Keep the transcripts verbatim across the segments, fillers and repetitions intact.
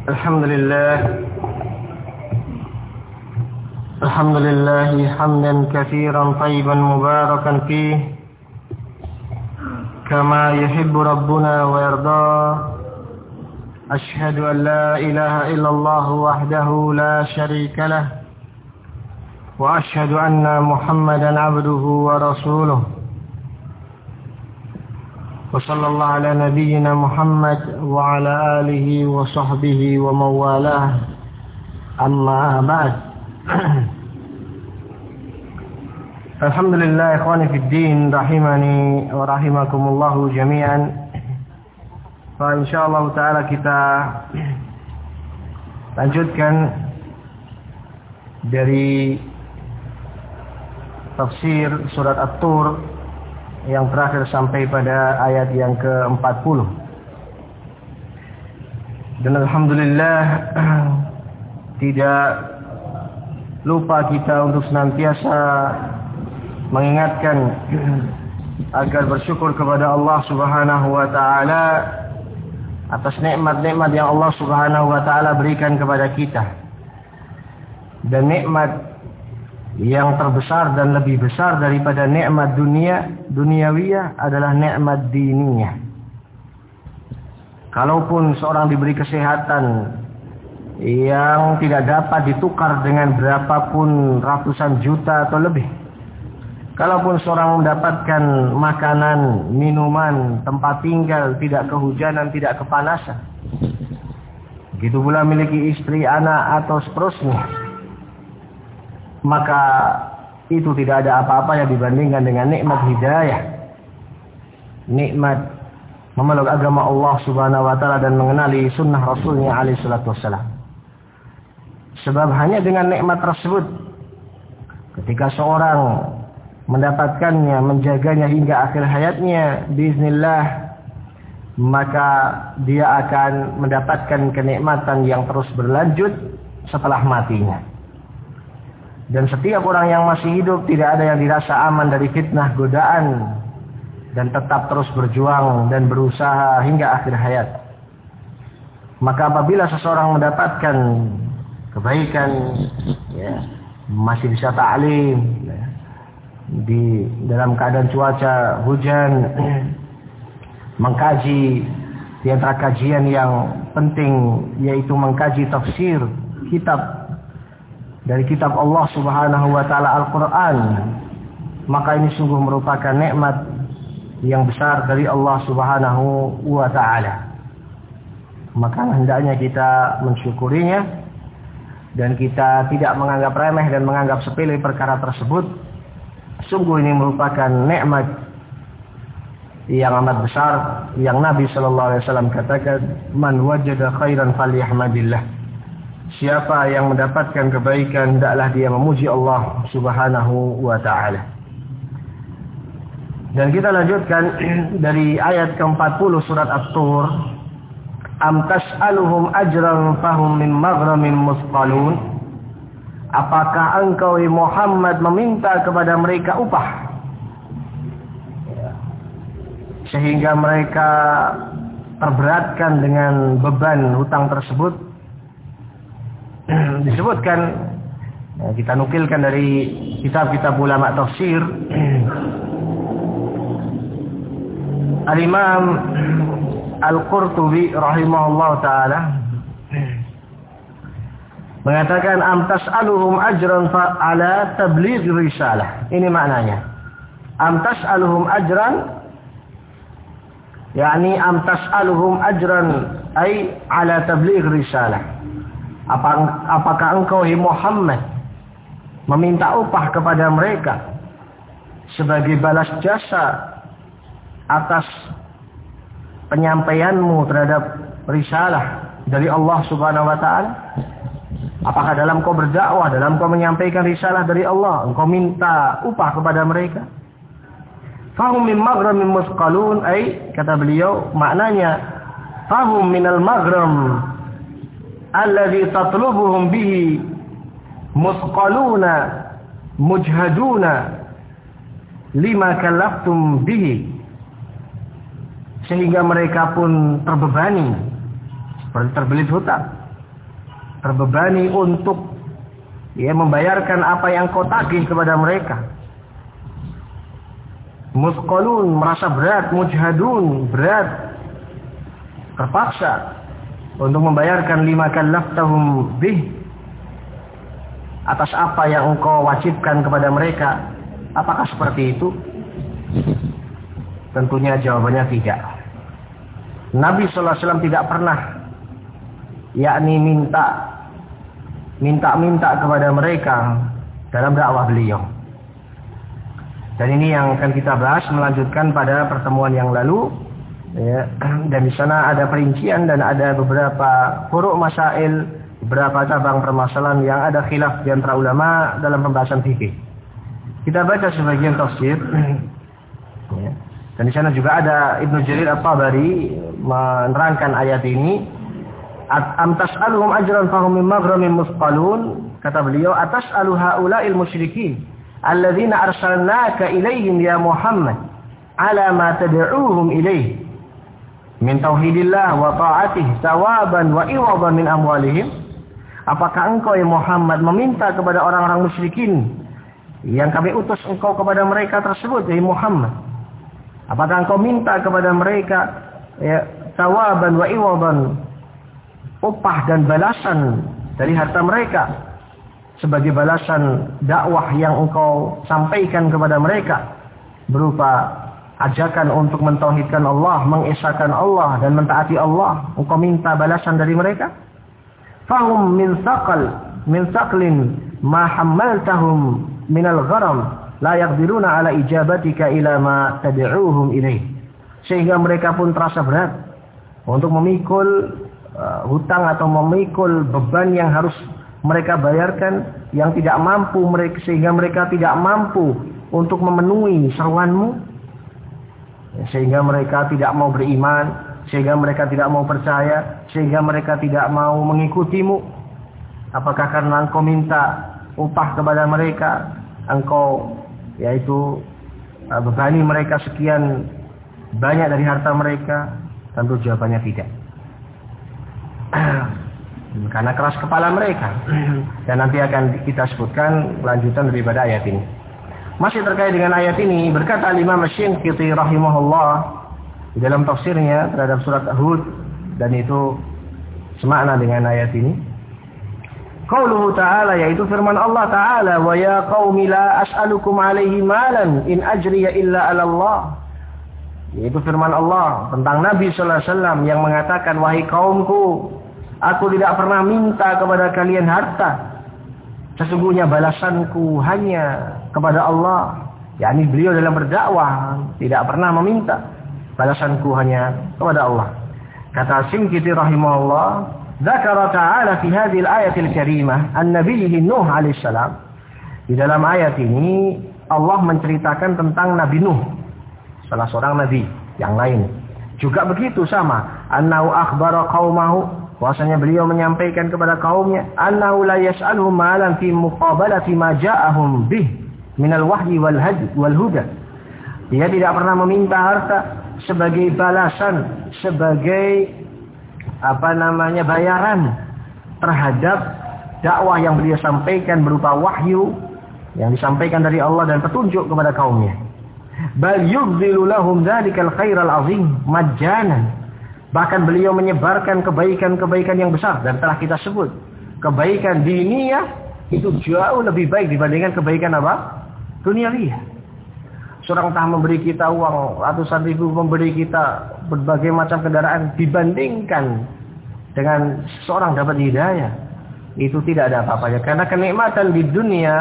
الحمد لله الحمد لله حمدا كثيرا طيبا مباركا فيه كما يحب ربنا ويرضى. أشهد أن لا إله إلا الله وحده لا شريك له وأشهد أن محمدا عبده ورسوله وصلى الله على نبينا محمد وعلى آله وصحبه ومن والاه. أما بعد. Alhamdulillah ikhwani fid din rahimani wa rahimakumullah jami'an. Fa insyaallah taala kita lanjutkan dari tafsir surat At-Tur yang terakhir sampai pada ayat yang ke empat puluh. Dan alhamdulillah tidak lupa kita untuk senantiasa mengingatkan agar bersyukur kepada Allah Subhanahu wa taala atas nikmat-nikmat yang Allah Subhanahu wa taala berikan kepada kita. Dan nikmat yang terbesar dan lebih besar daripada nikmat dunia duniawiyah adalah nikmat diniyah. Kalaupun seorang diberi kesehatan yang tidak dapat ditukar dengan berapapun ratusan juta atau lebih, kalaupun seorang mendapatkan makanan, minuman, tempat tinggal, tidak kehujanan, tidak kepanasan, begitu pula memiliki istri, anak atau seterusnya, maka itu tidak ada apa-apa yang dibandingkan dengan nikmat hidayah, nikmat memeluk agama Allah Subhanahu wa taala dan mengenali sunnah Rasulnya alaihi salatu wassalam. Sebab hanya dengan nikmat tersebut, ketika seorang mendapatkannya, menjaganya hingga akhir hayatnya biiznillah, maka dia akan mendapatkan kenikmatan yang terus berlanjut setelah matinya. Dan setiap orang yang masih hidup tidak ada yang dirasa aman dari fitnah, godaan, dan tetap terus berjuang dan berusaha hingga akhir hayat. Maka apabila seseorang mendapatkan kebaikan, ya, masih bisa ta'lim, ya, di dalam keadaan cuaca hujan, mengkaji di antara kajian yang penting yaitu mengkaji tafsir kitab dari kitab Allah Subhanahu wa taala Al-Qur'an, maka ini sungguh merupakan nikmat yang besar dari Allah Subhanahu wa taala. Maka hendaknya kita mensyukurinya dan kita tidak menganggap remeh dan menganggap sepele perkara tersebut. Sungguh ini merupakan nikmat yang amat besar yang Nabi sallallahu alaihi wasallam katakan, "Man wajada khairan falyahmadillah." Siapa yang mendapatkan kebaikan, hendaklah dia memuji Allah Subhanahu wa taala. Dan kita lanjutkan dari ayat ke empat puluh surat At-Tur. Am tas'aluhum ajran fahum min maghramin musqalun. Apakah engkau Muhammad meminta kepada mereka upah sehingga mereka terberatkan dengan beban hutang tersebut? Disebutkan, kita nukilkan dari kitab-kitab ulama tafsir, Al-Imam Al-Qurtubi rahimahullah ta'ala mengatakan, am tas'aluhum ajran ala tabligh risalah. Ini maknanya, am tas'aluhum ajran, yakni am tas'aluhum ajran ay ala tabligh risalah. Apakah engkau Muhammad meminta upah kepada mereka sebagai balas jasa atas penyampaianmu terhadap risalah dari Allah Subhanahu wa taala? Apakah dalam kau berdakwah, dalam kau menyampaikan risalah dari Allah, engkau minta upah kepada mereka? Fahum min maghramin musqalun, ay kata beliau maknanya fahum minal maghram alladhi tatlubuhum bihi musqaluna mujhaduna lima kallaftum bihi, sehingga mereka pun terbebani seperti terbelit hutang terbebani untuk ya membayarkan apa yang kau tagih kepada mereka. Musqalun, merasa berat, mujhadun, berat, terpaksa untuk membayarkan lima kallaftahum bih, atas apa yang engkau wajibkan kepada mereka. Apakah seperti itu? Tentunya jawabannya tidak. Nabi sallallahu alaihi wasallam tidak pernah yakni minta minta-minta kepada mereka dalam dakwah beliau. Dan ini yang akan kita bahas melanjutkan pada pertemuan yang lalu, ya. Dan di sana ada perincian dan ada beberapa furu' masail, beberapa cabang permasalahan yang ada khilaf di antara ulama dalam pembahasan fikih. Kita baca sebagian tafsir, ya. Dan di sana juga ada Ibnu Jarir At-Tabari menerangkan ayat ini. Am tas'aluhum ajran fahum min maghramin musqalun, kata beliau, atas'alu haula'il musyrikin alladzina arsalnaka ilaihim ya Muhammad ala ma tad'uuhum ilaih min tauhidillah wa ta'atihi thawaban wa iwadan min amwalihim. Apakah engkau ya Muhammad meminta kepada orang-orang musyrikin yang kami utus engkau kepada mereka tersebut, ya Muhammad? Apakah engkau minta kepada mereka ya thawaban wa iwadan, upah dan balasan dari harta mereka sebagai balasan dakwah yang engkau sampaikan kepada mereka berupa ajakan untuk mentauhidkan Allah, mengesahkan Allah dan mentaati Allah? Engkau minta balasan dari mereka? Fahum min thaqal min thaqlin ma hammaltahum min al-gharam la yaqdiruna ala ijabatika ila ma tad'uuhum ilaih. Sehingga mereka pun terasa berat untuk memikul uh, hutang atau memikul beban yang harus mereka bayarkan, yang tidak mampu mereka, sehingga mereka tidak mampu untuk memenuhi seruanmu, sehingga mereka tidak mau beriman, sehingga mereka tidak mau percaya, sehingga mereka tidak mau mengikutimu. Apakah karena engkau minta upah kepada mereka, engkau yaitu bebani mereka sekian banyak dari harta mereka? Tentu jawabannya tidak. Karena keras kepala mereka. Dan nanti akan kita sebutkan lanjutan daripada ayat ini. Masih terkait dengan ayat ini, berkata Imam Asy-Shinqiti rahimahullah di dalam tafsirnya terhadap surat Hud, dan itu semakna dengan ayat ini. Qauluhu ta'ala, yaitu firman Allah Ta'ala, wa ya qaumi la as'alukum alaihi malan in ajriya illa 'ala Allah. Yaitu firman Allah tentang Nabi sallallahu alaihi wasallam yang mengatakan, wahai kaumku, aku tidak pernah minta kepada kalian harta. Sesungguhnya balasanku hanya kepada Allah. yakni beliau dalam berdakwah tidak pernah meminta. Balasanku hanya kepada Allah. Kata Shinqiti rahimahullah, dzakara ta'ala fi hadhihi al-ayati al-karimah an-nabiyyi Nuh alaihi salam. Di dalam ayat ini Allah menceritakan tentang Nabi Nuh, salah seorang nabi yang lain. Juga begitu sama, annahu akhbara qaumahu, bahwasanya beliau menyampaikan kepada kaumnya, annahu la yas'aluhum malan fi muqabalati ma ja'ahum bih minal wahyi wal hadi wal huda. Dia tidak pernah meminta harta sebagai balasan, sebagai apa namanya bayaran terhadap dakwah yang beliau sampaikan berupa wahyu yang disampaikan dari Allah dan petunjuk kepada kaumnya. Bal yubzilu lahum dzalikal khairal azim majjanan. Bahkan beliau menyebarkan kebaikan-kebaikan yang besar, dan telah kita sebut kebaikan diniyah itu jauh lebih baik dibandingkan kebaikan apa? Duniawiyah. Seorang entah memberi kita uang ratusan ribu, memberi kita berbagai macam kendaraan, dibandingkan dengan seorang dapat hidayah, itu tidak ada apa-apanya. Karena kenikmatan di dunia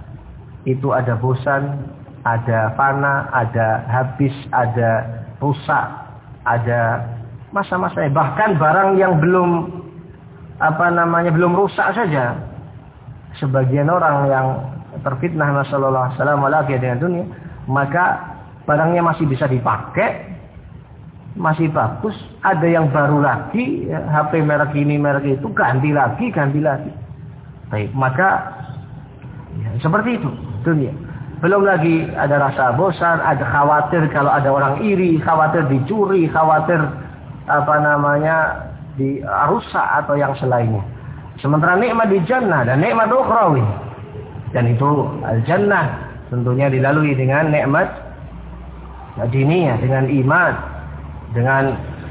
itu ada bosan, ada fana, ada habis, ada rusak, ada masa-masa. Bahkan barang yang belum apa namanya belum rusak saja, sebagian orang yang terfitnah nasallallahu alaihi dengan dunia, maka barangnya masih bisa dipakai, masih bagus. Ada yang baru lagi, ya, H P merek ini merek itu, ganti lagi, ganti lagi. Baik, maka ya, seperti itu dunia. Belum lagi ada rasa bosan, ada khawatir kalau ada orang iri, khawatir dicuri, khawatir apa namanya di rusak atau yang selainnya. Sementara nikmat di jannah dan nikmat ukhrawi. Dan itu al-jannah tentunya dilalui dengan nikmat diniyah, dengan iman, dengan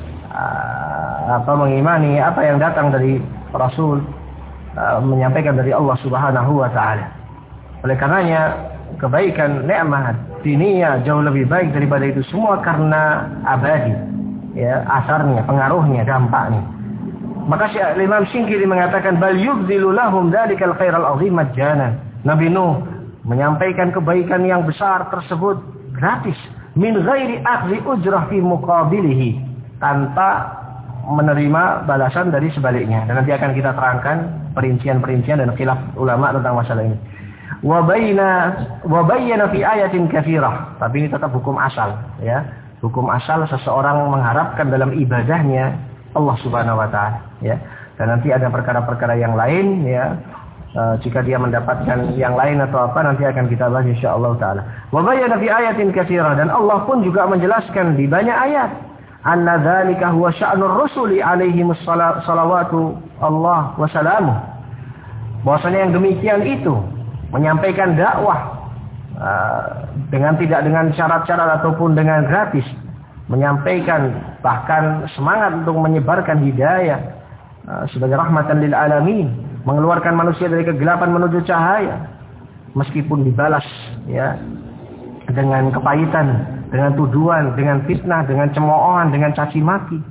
uh, apa mengimani apa yang datang dari Rasul, uh, menyampaikan dari Allah Subhanahu wa taala. Oleh karenanya kebaikan nikmat diniyah jauh lebih baik daripada itu semua karena abadi, ya, asarnya, pengaruhnya, dampaknya. Maka Syekh Imam Syinqiti mengatakan bal yubdilu lahum dzalikal khairal azim majana. Nabi Nuh menyampaikan kebaikan yang besar tersebut gratis, min ghairi akhdhi ujrah fi muqabilihi, tanpa menerima balasan dari sebaliknya. Dan nanti akan kita terangkan perincian-perincian dan khilaf ulama tentang masalah ini. Wa baina wa bayyana fi ayatin katsirah. Tapi ini tetap hukum asal, ya. Hukum asal seseorang mengharapkan dalam ibadahnya Allah Subhanahu wa taala, ya. Dan nanti ada perkara-perkara yang lain, ya. Uh, jika dia mendapatkan yang lain atau apa nanti akan kita bahas insyaallah taala. Wa bayyana fi ayatin katsirah, dan Allah pun juga menjelaskan di banyak ayat anna dzalika huwa sya'nur rusuli alaihimus salawatu Allah wa salamuh. Bahwasanya yang demikian itu menyampaikan dakwah uh, dengan tidak dengan syarat-syarat ataupun dengan gratis, menyampaikan bahkan semangat untuk menyebarkan hidayah uh, sebagai rahmatan lil alamin, mengeluarkan manusia dari kegelapan menuju cahaya, meskipun dibalas, ya, dengan kepahitan, dengan tuduhan, dengan fitnah, dengan cemoohan, dengan caci maki.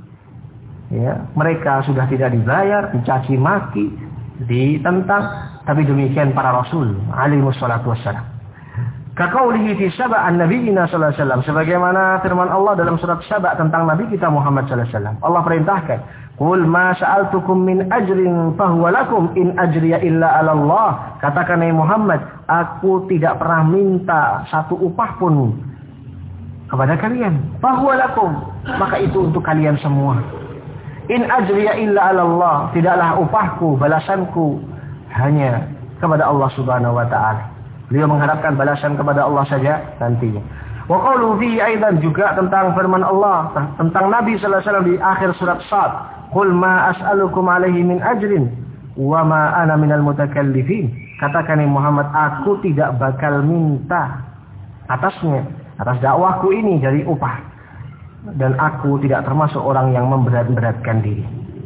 Ya, mereka sudah tidak dibayar, dicaci maki, ditentang, tapi demikian para rasul alaihi wassalatu wassalam. Kaqaulihi fi Saba' an-nabiyina sallallahu alaihi wasallam, sebagaimana firman Allah dalam surat Saba' tentang nabi kita Muhammad sallallahu alaihi wasallam. Allah perintahkan, "Qul ma sa'altukum min ajrin fahuwa lakum in ajriya illa 'ala Allah." Katakan hai Muhammad, aku tidak pernah minta satu upah pun kepada kalian. Fahuwa lakum, maka itu untuk kalian semua. In ajriya illa 'ala Allah, tidaklah upahku, balasanku hanya kepada Allah Subhanahu wa taala. Beliau mengharapkan balasan kepada Allah saja nantinya. Wa qawlu fihi aidan, juga tentang firman Allah tentang Nabi sallallahu alaihi wasallam di akhir surat Sad, "Qul ma as'alukum alaihi min ajrin wa ma ana minal mutakallifin." Katakan Muhammad, aku tidak bakal minta atasnya, atas dakwahku ini dari upah, dan aku tidak termasuk orang yang memberat-beratkan diri.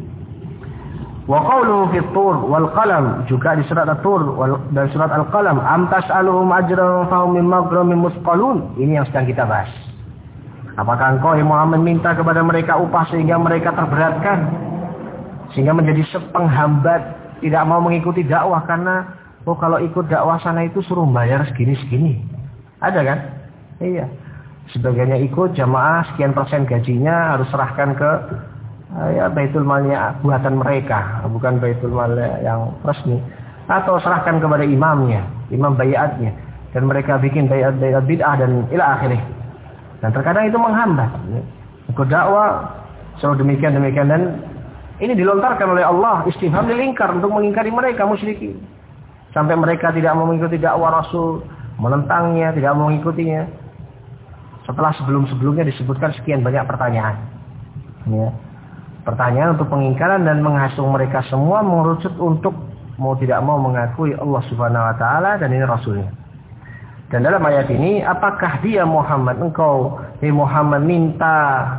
Wa qawluhu fi Tur wal Qalam, juga di surat At-Tur dan surat Al-Qalam, am tas'aluhum ajran fahum min maghramin musqalun. Ini yang sedang kita bahas. Apakah engkau Muhammad minta kepada mereka upah sehingga mereka terberatkan, sehingga menjadi penghambat, tidak mau mengikuti dakwah karena oh kalau ikut dakwah sana itu suruh bayar segini-segini. Ada kan? Iya. Sebagiannya ikut jamaah sekian persen gajinya harus serahkan ke ya baitul malnya buatan mereka, bukan baitul mal yang resmi, atau serahkan kepada imamnya, imam baiatnya, dan mereka bikin baiat-baiat bid'ah dan ila akhirih. Dan terkadang itu menghambat ikut dakwah selalu demikian demikian, dan ini dilontarkan oleh Allah istifham lil inkar, untuk mengingkari mereka musyrikin, sampai mereka tidak mau mengikuti dakwah Rasul, menentangnya, tidak mau mengikutinya. Setelah sebelum-sebelumnya disebutkan sekian banyak pertanyaan, ya. Pertanyaan untuk pengingkaran dan menghasung mereka semua mengerucut untuk mau tidak mau mengakui Allah Subhanahu wa taala dan ini Rasulnya. Dan dalam ayat ini, apakah dia Muhammad, engkau hey Muhammad minta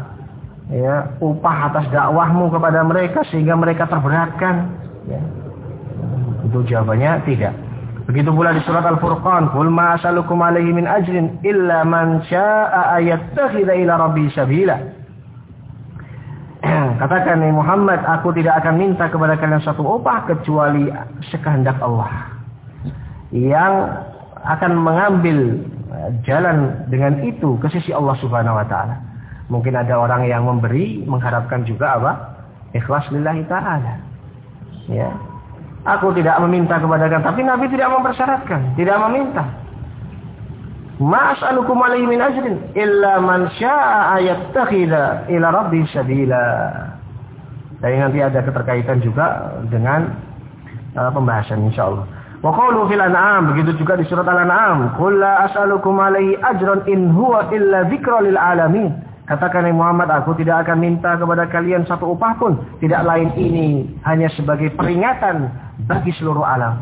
ya upah atas dakwahmu kepada mereka sehingga mereka terberatkan? Ya. Itu jawabannya tidak. Begitu pula di surat Al-Furqan, "Qul ma as'alukum alaihi min ajrin illa man syaa'a ayattakhidha ila rabbi sabila." Katakan Muhammad, aku tidak akan minta kepada kalian satu upah kecuali sekehendak Allah yang akan mengambil jalan dengan itu ke sisi Allah Subhanahu wa taala. Mungkin ada orang yang memberi mengharapkan juga apa? Ikhlas lillahi taala. Ya. Aku tidak meminta kepada kalian, tapi Nabi tidak mempersyaratkan, tidak meminta. Ma as'alukum alaihi min ajrin illa man syaa'a yattakhidha ila rabbi sabila. Dan nanti ada keterkaitan juga dengan uh, pembahasan insyaallah. Wa qawlu fil an'am, begitu juga di surat Al-An'am, "Qul la as'alukum alaihi ajran in huwa illa dzikra lil alamin." Katakan Muhammad, aku tidak akan minta kepada kalian satu upah pun. Tidak lain ini hanya sebagai peringatan bagi seluruh alam.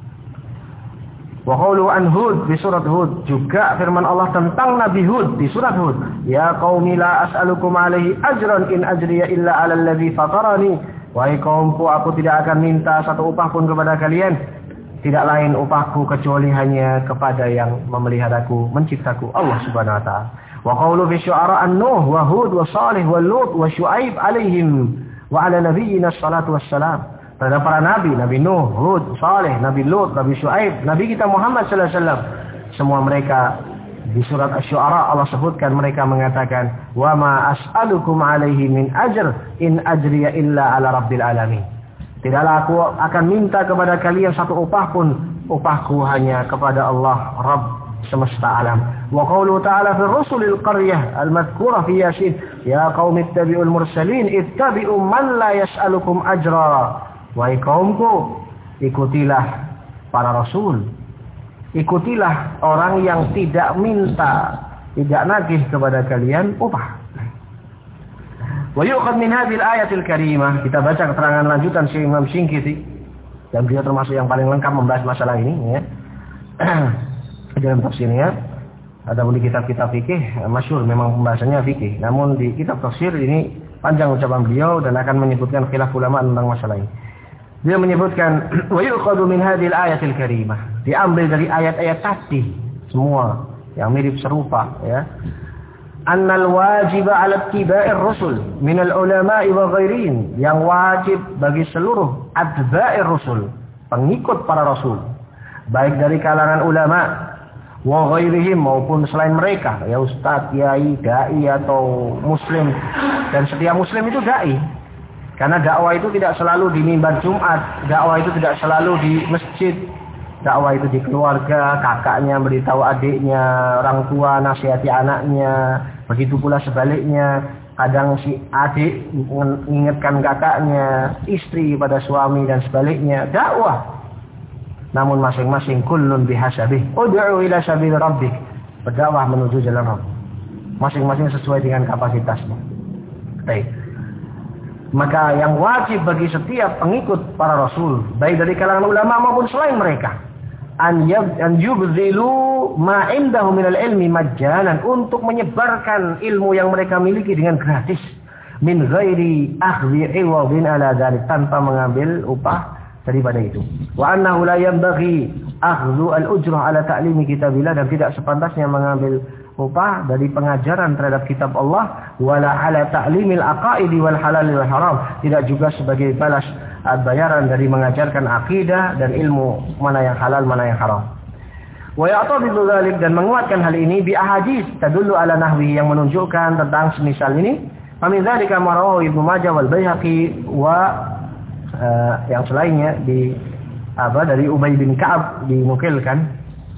Wa qawlu an Hud di surat Hud. Juga firman Allah tentang Nabi Hud di surat Hud. Ya qaumi la as'alukum alaihi ajran in ajriya illa ala alladhi fatarani. Wahai kaumku, aku tidak akan minta satu upah pun kepada kalian. Tidak lain upahku kecuali hanya kepada yang memeliharaku, menciptaku, Allah Subhanahu wa taala. Wa qawlu fi syu'ara an-Nuh wa Hud wa Salih wa Lut wa Syu'aib alaihim wa ala nabiyyina salatu wassalam. Terhadap para nabi, Nabi Nuh, Hud, Salih, Nabi Lut, Nabi Syu'aib, Nabi kita Muhammad sallallahu alaihi wasallam. Semua mereka di surat Asy-Syu'ara Allah sebutkan, mereka mengatakan, "Wa ma as'alukum alaihi min ajr in ajriya illa ala rabbil alamin." Tidaklah aku akan minta kepada kalian satu upah pun, upahku hanya kepada Allah Rabb semesta alam. Wa qawlu ta'ala fi rusulil qaryah al-madhkurah fi Yasin, ya qaumi ittabi'ul mursalin ittabi'u man la yas'alukum ajra. Wahai kaumku, ikutilah para rasul, ikutilah orang yang tidak minta, tidak nagih kepada kalian upah. Wa yu'khadh min hadhihi al-ayatil karimah, kita baca keterangan lanjutan Syekh Imam Syinqiti, dan beliau termasuk yang paling lengkap membahas masalah ini ya. Dalam tafsirnya ada di kitab-kitab fikih masyhur memang pembahasannya fikih, namun di kitab tafsir ini panjang ucapan beliau dan akan menyebutkan khilaf ulama tentang masalah ini. Dia menyebutkan wa yuqadu min hadhil ayatil karimah, diambil dari ayat-ayat tadi semua yang mirip serupa ya. Annal wajiba 'ala ittiba'ir rusul min al-ulama'i wa ghairin, yang wajib bagi seluruh atba'ir rusul, pengikut para rasul, baik dari kalangan ulama wa ghairihim maupun selain mereka, ya ustaz, kiai, dai atau muslim. Dan setiap muslim itu dai. Karena dakwah itu tidak selalu di mimbar Jumat, dakwah itu tidak selalu di masjid. Dakwah itu di keluarga, kakaknya beritahu adiknya, orang tua nasihati anaknya, begitu pula sebaliknya. Kadang si adik mengingatkan kakaknya, istri pada suami dan sebaliknya. Dakwah. Namun masing-masing kullun bihasabih. Ud'u ila sabil rabbik. Berdakwah menuju jalan Rabb. Masing-masing sesuai dengan kapasitasnya. Baik. Maka yang wajib bagi setiap pengikut para rasul, baik dari kalangan ulama maupun selain mereka, an yubzilu ma indahu minal ilmi majjanan, untuk menyebarkan ilmu yang mereka miliki dengan gratis, min ghairi akhdhi iwadin ala dzalik, tanpa mengambil upah daripada itu. Wa annahu la yanbaghi akhdhu al-ujrah ala ta'limi kitabillah, dan tidak sepantasnya mengambil upah dari pengajaran terhadap kitab Allah, wala ala ta'limil aqaidi wal halal wal haram, tidak juga sebagai balas bayaran dari mengajarkan akidah dan ilmu mana yang halal mana yang haram. Wa ya'tadidu dzalik, dan menguatkan hal ini bi ahadits tadullu ala nahwi, yang menunjukkan tentang semisal ini. Famin dzalika ma rawahu Ibnu Majah wal Baihaqi wa uh, yang selainnya di apa dari Ubay bin Ka'ab dinukilkan,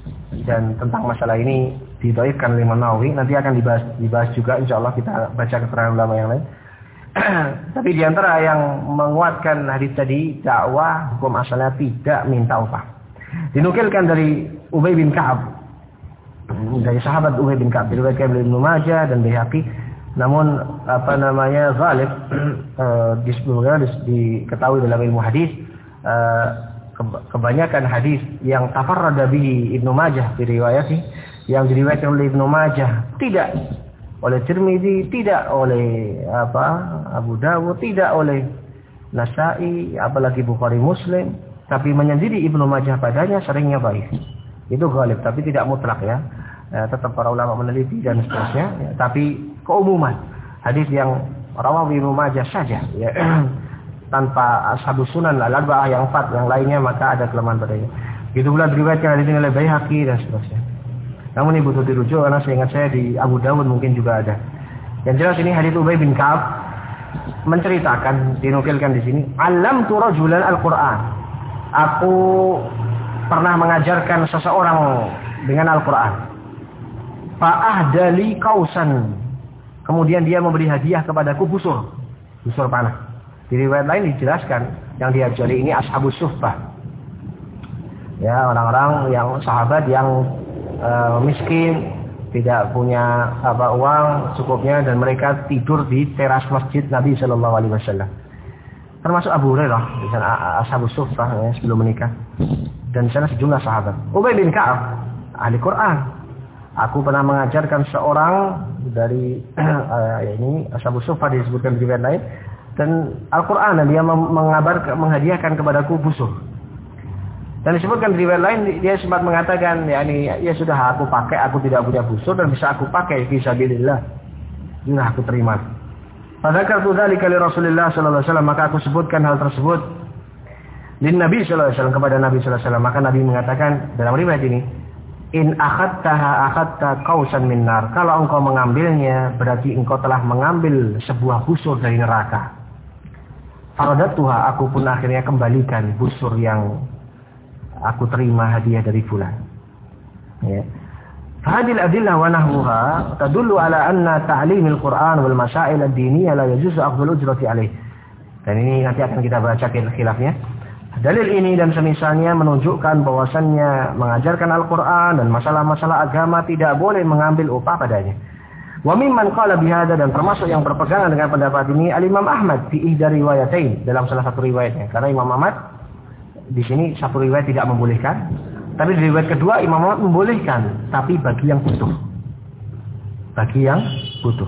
dan tentang masalah ini didhaifkan oleh Imam Nawawi. Nanti akan dibahas dibahas juga insyaallah, kita baca keterangan ulama yang lain. Tapi di antara yang menguatkan hadis tadi, dakwah hukum asalnya tidak minta upah. Dinukilkan dari Ubay bin Ka'ab, dari sahabat Ubay bin Ka'ab, diriwayatkan oleh Ibnu Majah dan Baihaqi. Namun apa namanya ghalib uh, diketahui dalam ilmu hadis, uh, kebanyakan hadis yang tafarrada bihi Ibnu Majah diriwayati, yang diriwayatkan oleh Ibnu Majah, tidak oleh Tirmidzi, tidak oleh apa Abu Dawud, tidak oleh Nasa'i, apalagi Bukhari Muslim, tapi menyendiri Ibnu Majah padanya seringnya baik. Itu ghalib, tapi tidak mutlak ya. E, tetap para ulama meneliti dan seterusnya, ya. Tapi keumuman hadis yang rawahu Ibnu Majah saja ya. Tanpa ashabus sunan al-arba'ah yang empat yang lainnya, maka ada kelemahan padanya. Itu pula diriwayatkan hadis ini oleh Baihaqi dan seterusnya. Namun ini butuh dirujuk, karena saya ingat saya di Abu Dawud mungkin juga ada. Yang jelas ini hadits Ubay bin Ka'ab menceritakan, dinukilkan di sini, "Allamtu rajulan al-Qur'an." Aku pernah mengajarkan seseorang dengan Al-Qur'an. Fa'ahdali kausan. Kemudian dia memberi hadiah kepadaku busur, busur panah. Di riwayat lain dijelaskan yang diajari ini ashabus suffah. Ya, orang-orang yang sahabat yang Uh, miskin, tidak punya apa uang cukupnya, dan mereka tidur di teras masjid Nabi Shallallahu Alaihi Wasallam. Termasuk Abu Hurairah, di sana Ashabus Suffah ya, sebelum menikah, dan di sana sejumlah sahabat. Ubay bin Ka'ab, ahli Quran. Aku pernah mengajarkan seorang dari uh, ini Ashabus Suffah disebutkan di riwayat lain, dan Al-Quran, dan dia mengabar menghadiahkan kepadaku busur. Dan disebutkan di riwayat lain dia sempat mengatakan, ya ini ya sudah aku pakai, aku tidak punya busur dan bisa aku pakai fisabilillah. Sudah aku terima. Pada kartu dzalika li Rasulillah sallallahu alaihi wasallam, maka aku sebutkan hal tersebut lin Nabi sallallahu alaihi wasallam, kepada Nabi sallallahu alaihi wasallam. Maka Nabi mengatakan dalam riwayat ini, in akhadtaha akhadta qausan min nar. Kalau engkau mengambilnya berarti engkau telah mengambil sebuah busur dari neraka. Faradatuha, aku pun akhirnya kembalikan busur yang aku terima hadiah dari fulan. Ya. Fahadil adillah wa nahwuha tadullu ala anna ta'limil Qur'an wal masail ad-diniyah la yajuzu akhdhul ujrati alaih. Dan ini nanti akan kita baca khilafnya. Dalil ini dan semisalnya menunjukkan bahwasannya mengajarkan Al-Qur'an dan masalah-masalah agama tidak boleh mengambil upah padanya. Wa mimman qala bihadza, dan termasuk yang berpegangan dengan pendapat ini Al-Imam Ahmad fi ihda riwayatain, dalam salah satu riwayatnya. Karena Imam Ahmad di sini satu riwayat tidak membolehkan. Tapi di riwayat kedua Imam Ahmad membolehkan, tapi bagi yang butuh. Bagi yang butuh.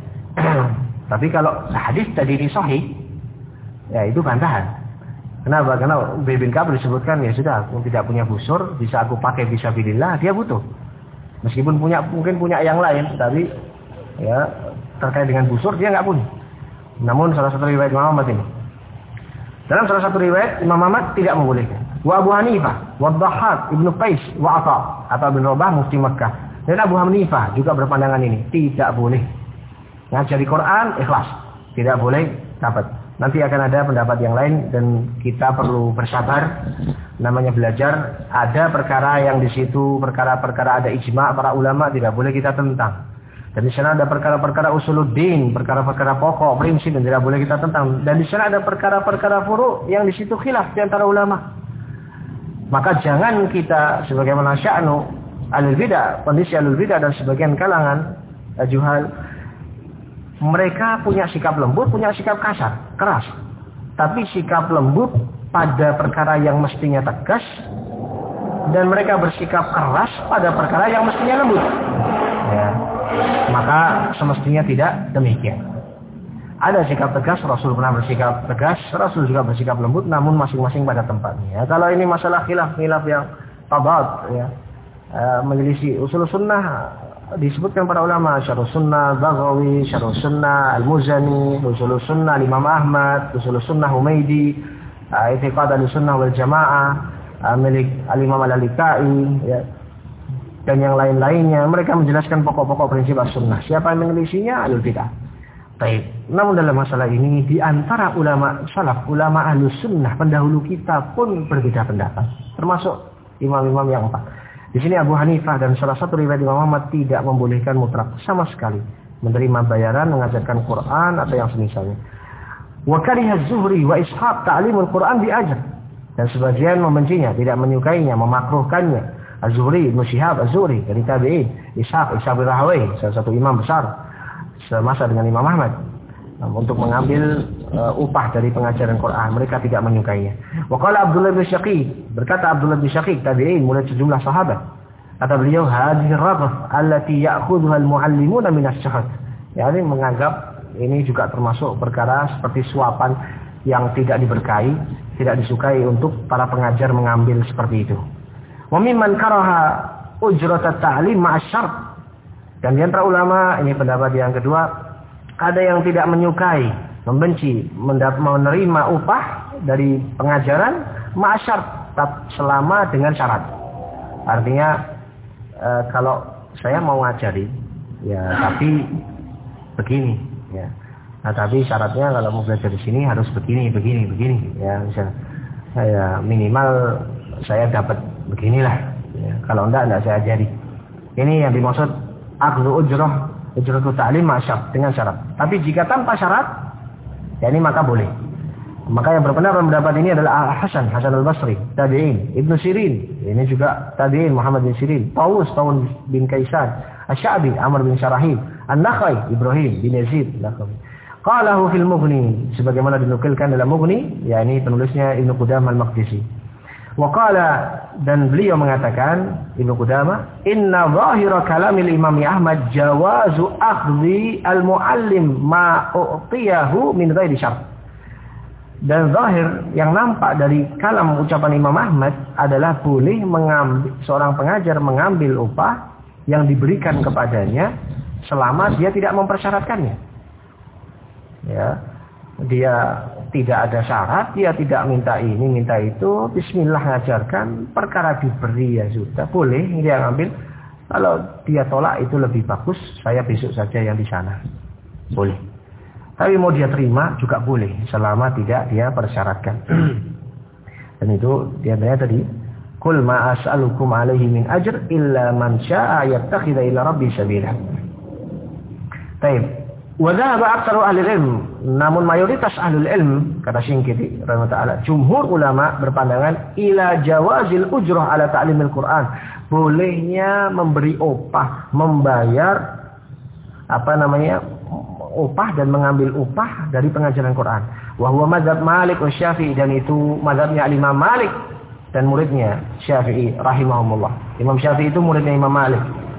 Tapi kalau hadis tadi ini sahih, ya itu bantahan. Kenapa? Karena Ubay bin Ka'ab disebutkan, ya sudah, aku tidak punya busur, bisa aku pakai fisabilillah, dia butuh. Meskipun punya mungkin punya yang lain, tapi ya terkait dengan busur dia nggak punya. Namun salah satu riwayat Imam Ahmad ini. Dalam salah satu riwayat Imam Ahmad tidak membolehkan. Wa Abu Hanifah, wa Dhahhak, Ibnu Qais, wa Atha, Atha bin Rabah mufti Makkah. Dan Abu Hanifah juga berpandangan ini, tidak boleh ngajari Quran ikhlas, tidak boleh dapat. Nanti akan ada pendapat yang lain dan kita perlu bersabar. Namanya belajar, ada perkara yang di situ perkara-perkara ada ijma' para ulama, tidak boleh kita tentang. Dan di sana ada perkara-perkara usuluddin, perkara-perkara pokok, prinsip, dan tidak boleh kita tentang. Dan di sana ada perkara-perkara furu' yang di situ khilaf di antara ulama. Maka jangan kita sebagaimana sya'nu alul bidah, kondisi alul bidah dan sebagian kalangan juhal, mereka punya sikap lembut, punya sikap kasar, keras. Tapi sikap lembut pada perkara yang mestinya tegas, dan mereka bersikap keras pada perkara yang mestinya lembut. Ya. Maka semestinya tidak demikian. Ada sikap tegas, Rasul pernah bersikap tegas, Rasul juga bersikap lembut, namun masing-masing pada tempatnya. Kalau ini masalah khilaf-khilaf yang tabat, ya, e, menyelisih usul sunnah, disebutkan para ulama, Syarh Sunnah Baghawi, Syarh Sunnah Al-Muzani, Usul Sunnah Imam Ahmad, Usul Sunnah Humaydi, I'tiqad Al-Sunnah wal Jamaah, milik Al-Imam Al-Alikai, ya, dan yang lain-lainnya. Mereka menjelaskan pokok-pokok prinsip as-sunnah. Siapa yang menyelisihnya? Ahlul bidah. Baik. Namun dalam masalah ini, di antara ulama salaf, ulama ahlus sunnah pendahulu kita pun berbeda pendapat. Termasuk imam-imam yang empat. Di sini Abu Hanifah dan salah satu riwayat Imam Ahmad tidak membolehkan mutlak sama sekali menerima bayaran mengajarkan Quran atau yang semisalnya. Wa kariha az-Zuhri wa Ishaq ta'limul Quran bi ajr. Dan sebagian membencinya, tidak menyukainya, memakruhkannya. Az-Zuhri, Ibnu Syihab Az-Zuhri dari tabi'in, Ishaq, Ishaq bin Rahawayh, salah satu imam besar semasa dengan Imam Ahmad, untuk mengambil uh, upah dari pengajaran Quran. Mereka tidak menyukainya. Wa qala Abdullah bin Syaqiq, berkata Abdullah bin Syaqiq tabi'in, mulai sejumlah sahabat, kata beliau, hadhihi ar-raghbah allati ya'khudhuha al-mu'allimuna min asy-syahad. Yani menganggap ini juga termasuk perkara seperti suapan yang tidak diberkahi, tidak disukai untuk para pengajar mengambil seperti itu. Wa mimman karaha ujrat at-ta'lim ma'asy-syart. Dan di antara ulama, ini pendapat yang kedua, ada yang tidak menyukai, membenci, menerima upah dari pengajaran ma'asy-syart, selama dengan syarat. Artinya e, kalau saya mau ngajari, ya tapi begini, ya. Nah, tapi syaratnya kalau mau belajar di sini harus begini, begini, begini, ya misalnya, ya minimal saya dapat beginilah, ya. Kalau enggak, enggak saya ajari. Ini yang dimaksud akhdhu ujrah, ujratu ta'lim ma'asy-syart, dengan syarat. Tapi jika tanpa syarat, ya ini maka boleh. Maka yang berpendapat pendapat ini adalah Hasan, Hasan al-Basri, tabi'in, Ibnu Sirin, ini juga tabi'in, Muhammad bin Sirin, Tawus, Tawus bin Kaisan, Asy-Sya'bi Amr bin Syarahil, An-Nakhai Ibrahim bin Yazid Nakhai. Qalahu fil Mughni, sebagaimana dinukilkan dalam Mughni, yakni penulisnya Ibnu Qudamah Al-Maqdisi. Wa qala, dan beliau mengatakan Ibnu Qudamah, inna zahira kalamil Imam Ahmad jawazu akhdhi al-muallim ma u'tiyahu min ghairi syart. Dan zahir yang nampak dari kalam ucapan Imam Ahmad adalah boleh mengambil, seorang pengajar mengambil upah yang diberikan kepadanya selama dia tidak mempersyaratkannya. Ya, dia tidak ada syarat, dia tidak minta ini, minta itu, bismillah ngajarkan, perkara diberi ya sudah, boleh dia ngambil. Kalau dia tolak itu lebih bagus, saya besok saja yang di sana. Boleh. Tapi mau dia terima juga boleh, selama tidak dia persyaratkan. Dan itu dia tanya tadi, Qul ma as'alukum alaihi min ajr illa man syaa'a yattakhidha ila rabbi sabila. Baik. Wa dhahaba aktsaru ahli ilm, namun mayoritas ahli ilm, kata Syinqiti rahimahullah taala, jumhur ulama berpandangan ila jawazil ujrah ala ta'limil Quran. Bolehnya memberi upah, membayar apa namanya? upah dan mengambil upah dari pengajaran Quran. Wa huwa mazhab Malik wa Syafi'i, dan itu mazhabnya Imam Malik dan muridnya Syafi'i rahimahumullah. Imam Syafi'i itu muridnya Imam Malik.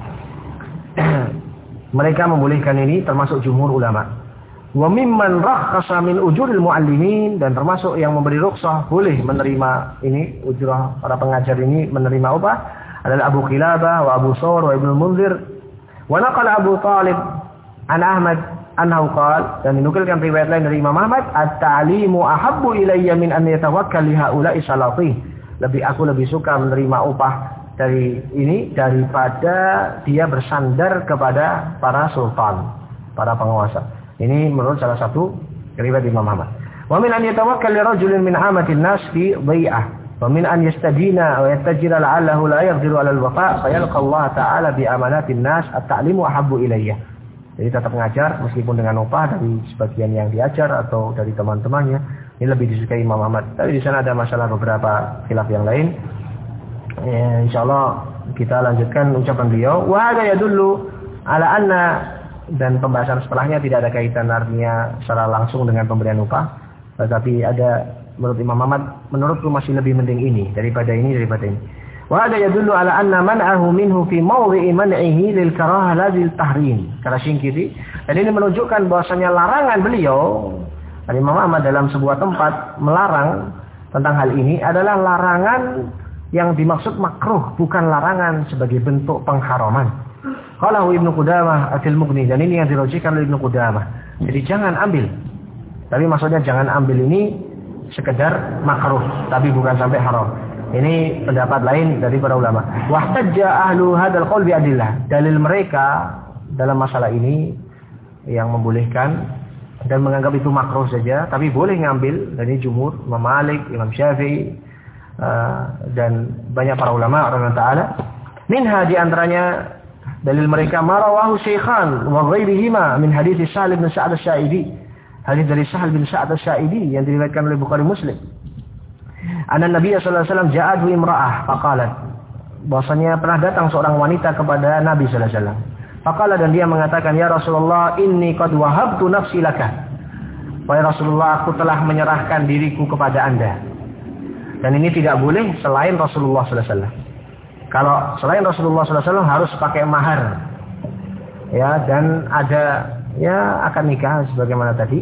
Mereka membolehkan ini, termasuk jumhur ulama. Wa mimman rakhasa min ujuril muallimin, dan termasuk yang memberi rukhsah boleh menerima ini ujrah para pengajar ini menerima upah adalah Abu Qilabah wa Abu Thawr wa Ibnu Munzir. Wa naqala Abu Talib an Ahmad annahu qala, dan dinukilkan riwayat lain dari Imam Ahmad, at-ta'limu ahabbu ilayya min an yatawakkal li haula'i salati. Lebih aku lebih suka menerima upah dari ini daripada dia bersandar kepada para sultan, para penguasa. Ini menurut salah satu riwayat Imam Ahmad. Wa min an yatawakkal li rajulin min amatin nas fi dhai'ah, wa min an yastadina wa yattajira la'allahu la yaqdiru 'ala al-wafa' fa yalqa Allah ta'ala bi amanatin nas, at-ta'limu ahabbu ilayya. Jadi tetap mengajar meskipun dengan upah dari sebagian yang diajar atau dari teman-temannya. Ini lebih disukai Imam Ahmad. Tapi di sana ada masalah beberapa khilaf yang lain. Ya, insyaallah kita lanjutkan ucapan beliau. Wa hada yadullu ala anna, dan pembahasan setelahnya tidak ada kaitan artinya secara langsung dengan pemberian upah. Tetapi ada menurut Imam Ahmad, menurutku masih lebih mending ini daripada ini daripada ini. Wa hada yadullu ala anna man'ahu minhu fi mawdhi'i man'ihi lil karahah la lil tahrim. Kata Syinqiti, dan ini menunjukkan bahwasanya larangan beliau Imam Ahmad dalam sebuah tempat melarang tentang hal ini adalah larangan yang dimaksud makruh, bukan larangan sebagai bentuk pengharaman. Qalahu Ibnu Qudamah Atil Mughni, dan ini yang dirujukkan oleh Ibnu Qudamah. Jadi jangan ambil. Tapi maksudnya jangan ambil ini sekedar makruh, tapi bukan sampai haram. Ini pendapat lain dari para ulama. Wahtajja ahlu hadzal qaul bi adillah. Dalil mereka dalam masalah ini yang membolehkan dan menganggap itu makruh saja, tapi boleh ngambil dari jumhur, Imam Malik, Imam Syafi'i, uh, dan banyak para ulama radhiyallahu taala. Minha, di antaranya dalil mereka marawahu Syaikhan wa ghairihima min hadits Sahal bin Sa'ad Asy-Sya'idi. Hadis dari Sahal bin Sa'ad Asy-Sya'idi yang diriwayatkan oleh Bukhari Muslim. Anna Nabi sallallahu alaihi wasallam ja'adhu imra'ah faqalat, bahwasanya pernah datang seorang wanita kepada Nabi sallallahu alaihi wasallam. Faqala, dan dia mengatakan, ya Rasulullah, inni qad wahabtu nafsi laka. Wahai Rasulullah, aku telah menyerahkan diriku kepada Anda. Dan ini tidak boleh selain Rasulullah sallallahu alaihi wasallam. Kalau selain Rasulullah sallallahu alaihi wasallam harus pakai mahar. Ya, dan ada ya akad nikah sebagaimana tadi.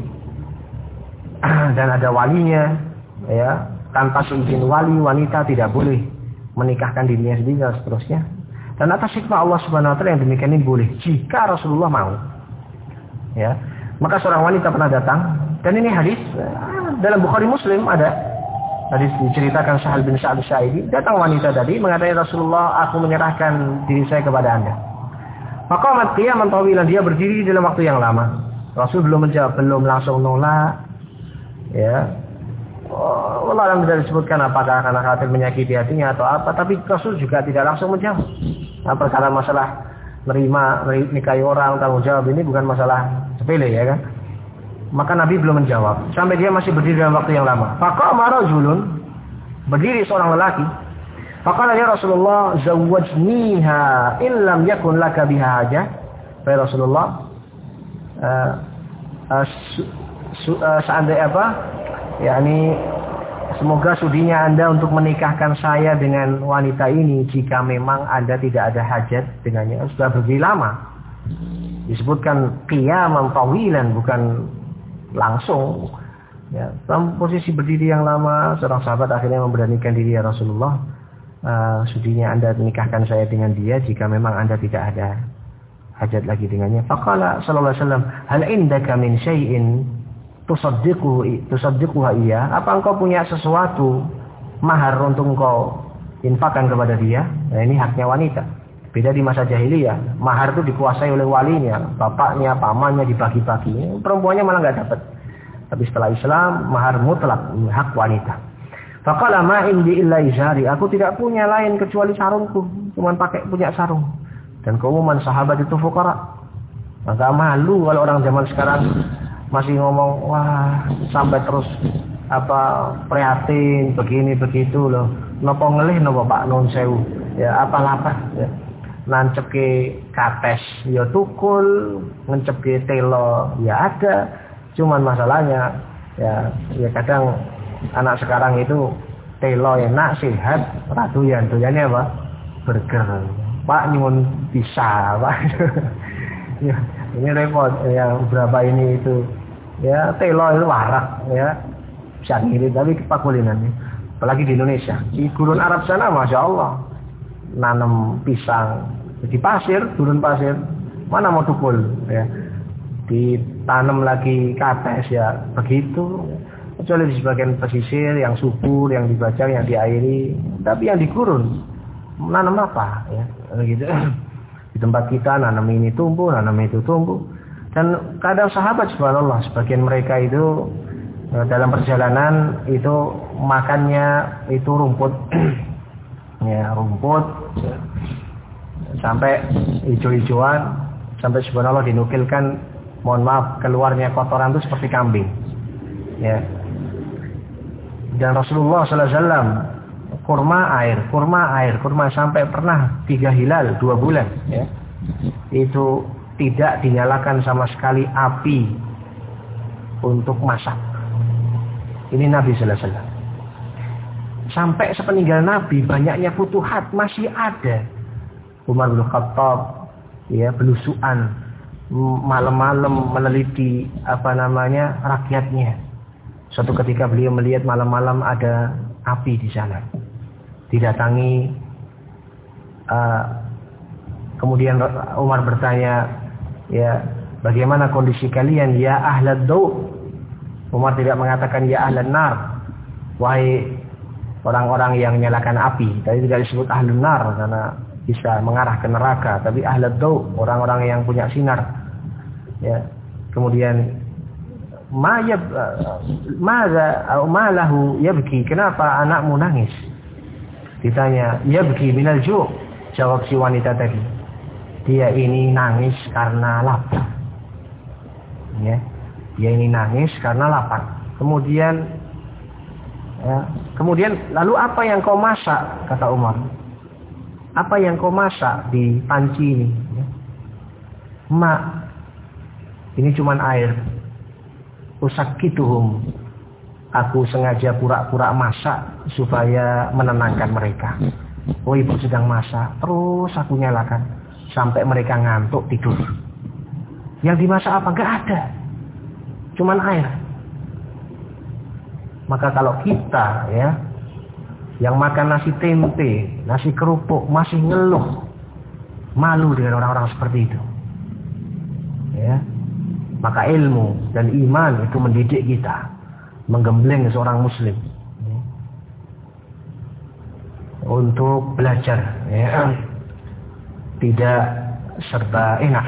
Dan ada walinya, ya. Tanpa seizin wali, wanita tidak boleh menikahkan dirinya sendiri dan seterusnya. Dan atas hikmah Allah Subhanahu wa taala yang demikian ini boleh jika Rasulullah mau. Ya. Maka seorang wanita pernah datang, dan ini hadis dalam Bukhari Muslim ada. Hadis diceritakan Sahal bin Sa'ad Asy-Sya'idi, datang wanita tadi mengatakan, Rasulullah, aku menyerahkan diri saya kepada Anda. Maka amat qiyaman tawilan, dia berdiri dalam waktu yang lama. Rasul belum menjawab, belum langsung nolak. Ya. Oh, Allah tidak disebutkan apakah karena khawatir menyakiti hatinya atau apa, tapi Rasul juga tidak langsung menjawab. Nah, perkara masalah menerima nikahi orang, tanggung jawab ini bukan masalah sepele, ya kan? Maka Nabi belum menjawab sampai dia masih berdiri dalam waktu yang lama. Faqama rajulun, berdiri seorang lelaki. Faqala ya Rasulullah zawwajniha illam yakun laka biha hajah. Ya Rasulullah, uh, uh, su, su, uh, seandainya apa? yakni semoga sudinya Anda untuk menikahkan saya dengan wanita ini jika memang Anda tidak ada hajat dengannya. Sudah berdiri lama. Disebutkan qiyaman tawilan, bukan langsung. Ya, dalam posisi berdiri yang lama, seorang sahabat akhirnya memberanikan diri, ya Rasulullah, uh, sudinya Anda menikahkan saya dengan dia jika memang Anda tidak ada hajat lagi dengannya. Faqala sallallahu alaihi wasallam, hal indaka min syai'in tusaddiquhu tusaddiquha iya? Apa engkau punya sesuatu mahar untuk engkau infakkan kepada dia? Nah, ini haknya wanita. Beda di masa jahiliyah, mahar itu dikuasai oleh walinya, bapaknya, pamannya, dibagi-bagi. Perempuannya malah nggak dapat. Tapi setelah Islam, mahar mutlak, hak wanita. Faqala ma indi illa izari, aku tidak punya lain kecuali sarungku, cuma pakai punya sarung. Dan keumuman sahabat itu fuqara. Maka malu kalau orang zaman sekarang masih ngomong, wah sampai terus apa prihatin begini begitu loh. Napa ngelih napa Pak Nun Sewu. Ya apa lapas ya. Nancep ke kates ya tukul, nancep ke telo ya ada. Cuman masalahnya ya ya kadang anak sekarang itu telo enak sehat, radoyan doyannya apa? Burger. Pak nyuwun bisa, Pak. Ya, ini repot yang berapa ini itu. Ya telo itu warak ya. Bisa ngirit tapi kepakulinan. Apalagi di Indonesia. Di gurun Arab sana Masya Allah. Nanam pisang di pasir, gurun pasir, mana mau tukul ya, ditanam lagi kates ya begitu. Kecuali di sebagian pesisir yang subur, yang dibajak, yang diairi, tapi yang di gurun nanam apa ya begitu. Di tempat kita nanam ini tumbuh, nanam itu tumbuh. Dan kadang sahabat subhanallah sebagian mereka itu dalam perjalanan itu makannya itu rumput ya rumput ya. Sampai hijau-hijauan, sampai subhanallah dinukilkan, mohon maaf, keluarnya kotoran itu seperti kambing ya. Dan Rasulullah sallallahu alaihi wasallam kurma air kurma air kurma sampai pernah tiga hilal dua bulan ya, itu tidak dinyalakan sama sekali api untuk masak. Ini Nabi sallallahu alaihi wasallam. Sampai sepeninggal Nabi banyaknya futuhat masih ada. Umar bin Khattab ya belusuan malam-malam meneliti apa namanya rakyatnya. Suatu ketika beliau melihat malam-malam ada api di sana. Didatangi uh, kemudian Umar bertanya, ya bagaimana kondisi kalian ya ahlad daw? Umar tidak mengatakan ya ahlan nar, wahai orang-orang yang menyalakan api. Tadi tidak disebut ahlun nar karena bisa mengarah ke neraka, tapi ahlad daw, orang-orang yang punya sinar. Ya. Kemudian ma yab maza atau malahu yabki, kenapa anakmu nangis? Ditanya, yabki minal ju'. Jawab si wanita tadi, dia ini nangis karena lapar. Ya. Dia ini nangis karena lapar. Kemudian ya, kemudian lalu apa yang kau masak? Kata Umar. Apa yang kau masak di panci ini? Ya. Ma, ini cuman air. Usakituhum. Aku sengaja pura-pura masak supaya menenangkan mereka. Oh ibu sedang masak, terus aku nyalakan sampai mereka ngantuk tidur. Yang dimasak apa? Enggak ada. Cuman air. Maka kalau kita ya yang makan nasi tempe, nasi kerupuk masih ngeluh, malu dengan orang-orang seperti itu. Ya. Maka ilmu dan iman itu mendidik kita, menggembleng seorang muslim ya, untuk belajar ya. Tidak serba enak.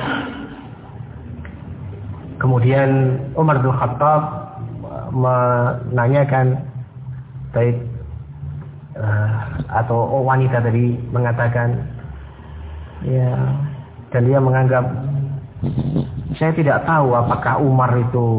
Kemudian Umar bin Khattab menanyakan baik uh, atau wanita tadi mengatakan ya, dan dia menganggap saya tidak tahu apakah Umar itu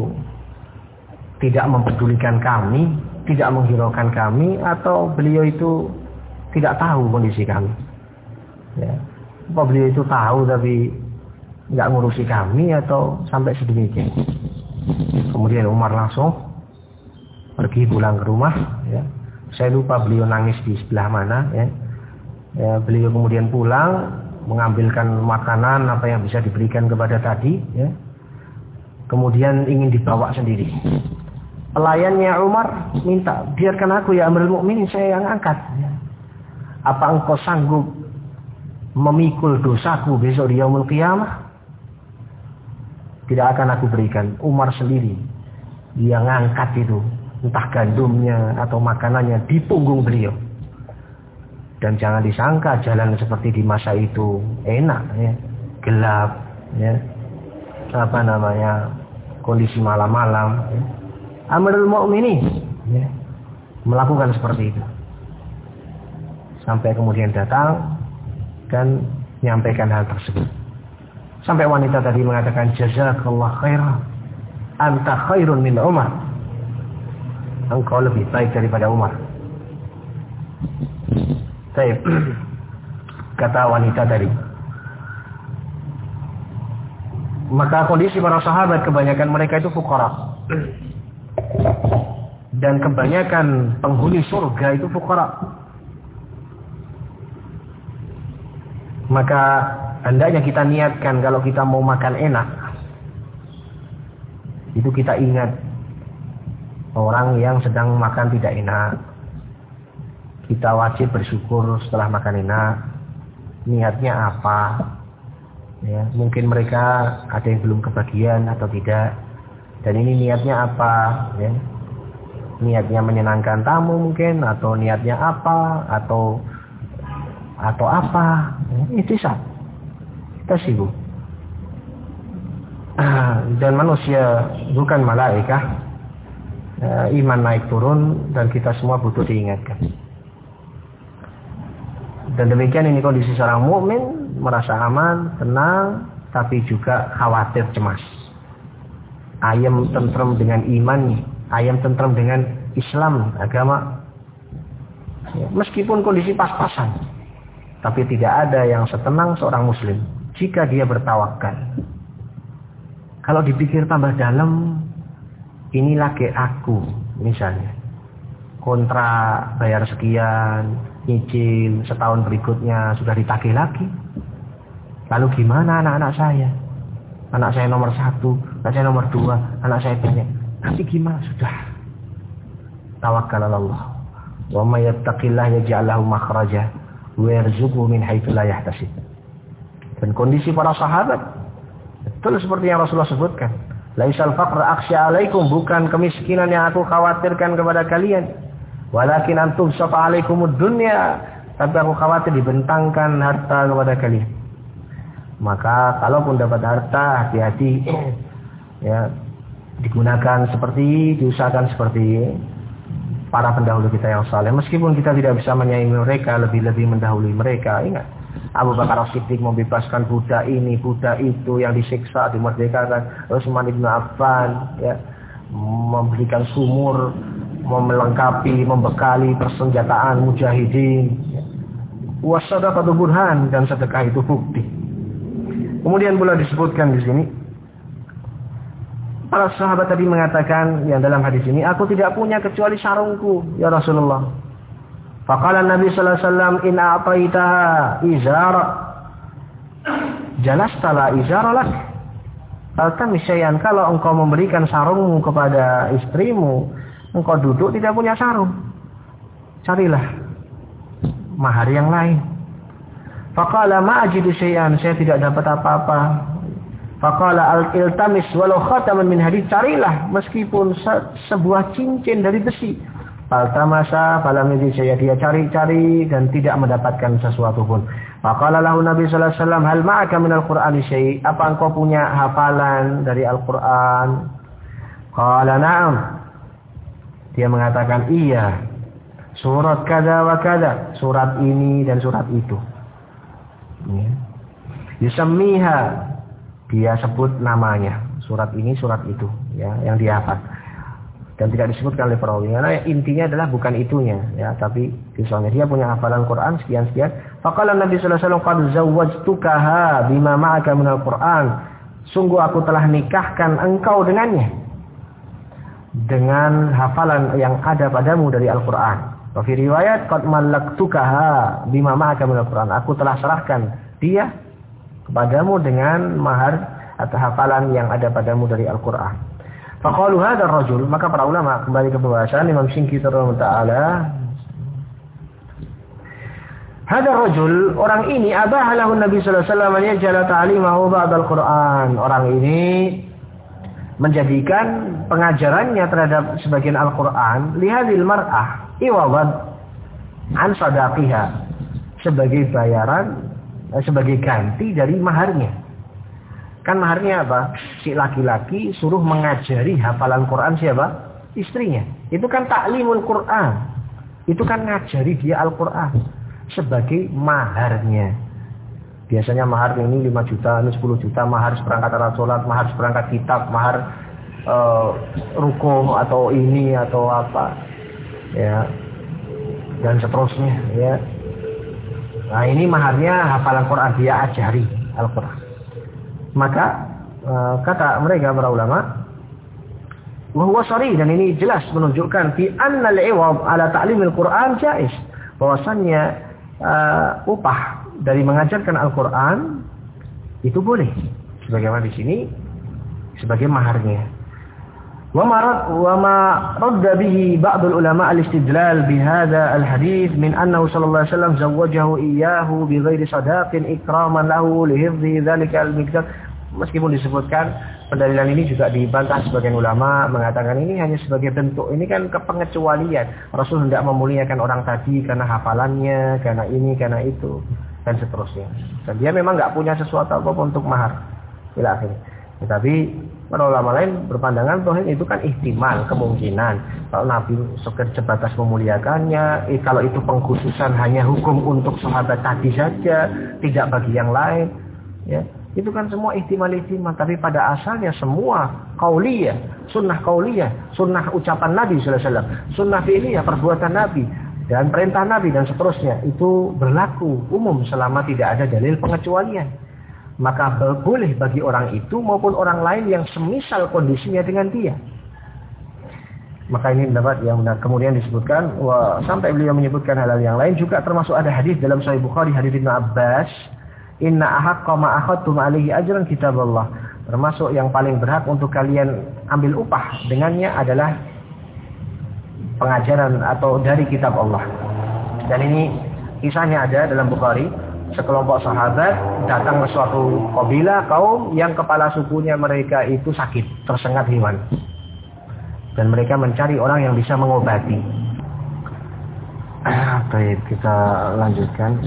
tidak mempedulikan kami, tidak menghiraukan kami, atau beliau itu tidak tahu kondisi kami. Ya. Apa beliau itu tahu tapi nggak ngurusi kami atau sampai sedemikian. Kemudian Umar langsung pergi pulang ke rumah. Ya. Saya lupa beliau nangis di sebelah mana. Ya. Ya, beliau kemudian pulang mengambilkan makanan apa yang bisa diberikan kepada tadi. Ya. Kemudian ingin dibawa sendiri. Pelayannya Umar minta, biarkan aku ya Amirul Mukminin, saya yang angkat. Ya. Apa engkau sanggup memikul dosaku besok di yaumul qiyamah? Tidak akan aku berikan. Umar sendiri yang ngangkat itu, entah gandumnya atau makanannya di punggung beliau. Dan jangan disangka jalan seperti di masa itu enak, ya. Gelap, ya. Apa namanya, kondisi malam-malam. Ya. Amirul Mukminin, ya, melakukan seperti itu. Sampai kemudian datang dan menyampaikan hal tersebut. Sampai wanita tadi mengatakan, jazakallah khairan, anta khairun min Umar. Engkau lebih baik daripada Umar. Baik. Kata wanita tadi. Maka kondisi para sahabat, kebanyakan mereka itu fuqara. Dan kebanyakan penghuni surga itu fuqara. Maka hendaknya kita niatkan kalau kita mau makan enak, itu kita ingat orang yang sedang makan tidak enak. Kita wajib bersyukur setelah makan enak. Niatnya apa? Ya, mungkin mereka ada yang belum kebagian atau tidak. Dan ini niatnya apa? Ya. Niatnya menyenangkan tamu mungkin, atau niatnya apa, atau atau apa? Ya, itu sah. Kita sibuk. Dan manusia bukan malaikat. Iman naik turun dan kita semua butuh diingatkan. Dan demikian ini kondisi seorang mukmin, merasa aman, tenang, tapi juga khawatir, cemas. Ayam tentrem dengan iman, ayam tentrem dengan Islam, agama. Ya, meskipun kondisi pas-pasan, tapi tidak ada yang setenang seorang muslim jika dia bertawakal. Kalau dipikir tambah dalam, ini lagi aku misalnya, kontra bayar sekian, nyicil setahun berikutnya sudah ditagih lagi. Lalu gimana anak-anak saya? Anak saya nomor satu, anak saya nomor dua, anak saya banyak. Nanti gimana? Sudah. Tawakkal Allah. Wa may yattaqillah yaj'al lahu makhraja wa yarzuqhu min haitsu la yahtasib. Dan kondisi para sahabat betul seperti yang Rasulullah sebutkan. Laisal faqra akhsya alaikum, bukan kemiskinan yang aku khawatirkan kepada kalian. Walakin antum safa alaikumud dunya, tapi aku khawatir dibentangkan harta kepada kalian. Maka kalaupun dapat harta, hati-hati ya, digunakan seperti, diusahakan seperti para pendahulu kita yang saleh. Meskipun kita tidak bisa menyaingi mereka, lebih-lebih mendahului mereka. Ingat, Abu Bakar As-Siddiq membebaskan budak ini, budak itu yang disiksa, dimerdekakan. Utsman ibn Affan ya, memberikan sumur, melengkapi, membekali persenjataan mujahidin. Wasadaqatu burhan, dan sedekah itu bukti. Kemudian pula disebutkan di sini, para sahabat tadi mengatakan yang dalam hadis ini, aku tidak punya kecuali sarungku ya Rasulullah. Faqala Nabi sallallahu alaihi wasallam, in a'taitaha izara jalasta la izara lak. Al-tamisayan, kalau engkau memberikan sarungmu kepada istrimu, engkau duduk tidak punya sarung, carilah mahar yang lain. Faqala ma ajidu syai'an, saya tidak dapat apa-apa. Faqala al-iltamis walau khataman min hadid, carilah meskipun se- sebuah cincin dari besi. Faltamasa falam yajid syai'an, dia cari-cari dan tidak mendapatkan sesuatu pun. Faqala lahu Nabi sallallahu alaihi wasallam, hal ma'aka min al-Qur'ani syai', apa engkau punya hafalan dari Al-Qur'an? Qala na'am. Dia mengatakan iya. Surat kada wa kada, surat ini dan surat itu. Ya. Yusammiha, dia sebut namanya, surat ini surat itu ya, yang dia hafal. Dan tidak disebutkan oleh perawi. Karena intinya adalah bukan itunya, ya, tapi misalnya dia punya hafalan Quran sekian-sekian. Faqala Nabi sallallahu alaihi wasallam qad zawwajtukaha bima ma'aka minal Quran. Sungguh aku telah nikahkan engkau dengannya dengan hafalan yang ada padamu dari Al-Qur'an. Wa fi riwayat qad mallaktukaha bima ma'aka minal Quran. Aku telah serahkan dia kepadamu dengan mahar atau hafalan yang ada padamu dari Al-Qur'an. Faqalu hadzal rajul, maka para ulama kembali ke pembahasan Imam Syinqiti rahimahullah taala. Hadzal rajul, orang ini abaha lahu Nabi sallallahu alaihi wasallam yaj'ala ta'limahu ba'da al-Qur'an. Orang ini menjadikan pengajarannya terhadap sebagian Al-Qur'an li hadzal mar'ah iwadan an sadaqiha, sebagai bayaran, sebagai ganti dari maharnya. Kan maharnya apa? Si laki-laki suruh mengajari hafalan Quran siapa? Istrinya. Itu kan taklimul Quran. Itu kan ngajari dia Al-Quran sebagai maharnya. Biasanya mahar ini lima juta, ini sepuluh juta, mahar seperangkat alat sholat, mahar seperangkat kitab, mahar uh, ruko atau ini atau apa. Ya. Dan seterusnya, ya. Nah, ini maharnya hafalan Quran, dia ajari Al-Quran. Maka uh, kata mereka para ulama, wa huwa sharih, dan ini jelas menunjukkan fi anna al-iwad ala ta'limil Quran jaiz, bahwasannya uh, upah dari mengajarkan Al-Quran itu boleh, sebagaimana di sini sebagai maharnya. Wa ma wa ma radda bihi ba'd al-ulama al-istidlal bi hadha al-hadith min annahu sallallahu alaihi wasallam zawwajahu iyyahu bi ghairi sadaqin ikraman lahu li hifdhi dhalika al-miqdar. Meskipun disebutkan, pendalilan ini juga dibantah sebagian ulama, mengatakan ini hanya sebagai bentuk, ini kan kepengecualian. Rasul hendak memuliakan orang tadi karena hafalannya, karena ini, karena itu, dan seterusnya. Dan dia memang nggak punya sesuatu apa-apa untuk mahar. Ila akhirnya. Tetapi para ulama lain berpandangan bahwa itu kan ihtimal, kemungkinan. Kalau Nabi sebatas memuliakannya, eh, kalau itu pengkhususan hanya hukum untuk sahabat tadi saja, tidak bagi yang lain, ya. Itu kan semua ihtimal-ihtimal, tapi pada asalnya semua qauliyah, sunnah qauliyah, sunnah ucapan Nabi sallallahu alaihi wasallam, sunnah fi'liyah, perbuatan Nabi dan perintah Nabi dan seterusnya itu berlaku umum selama tidak ada dalil pengecualian. Maka boleh bagi orang itu maupun orang lain yang semisal kondisinya dengan dia. Maka ini pendapat yang benar. Kemudian disebutkan, wah, sampai beliau menyebutkan hal-hal yang lain juga termasuk ada hadis dalam Sahih Bukhari, hadis Ibnu Abbas, inna ahaqqa ma akhadtum alaihi ajran kitaballah. Termasuk yang paling berhak untuk kalian ambil upah dengannya adalah pengajaran atau dari kitab Allah. Dan ini kisahnya ada dalam Bukhari. Sekelompok sahabat datang ke suatu kabilah kaum yang kepala sukunya mereka itu sakit, tersengat hewan. Dan mereka mencari orang yang bisa mengobati. Ah, baik, kita lanjutkan.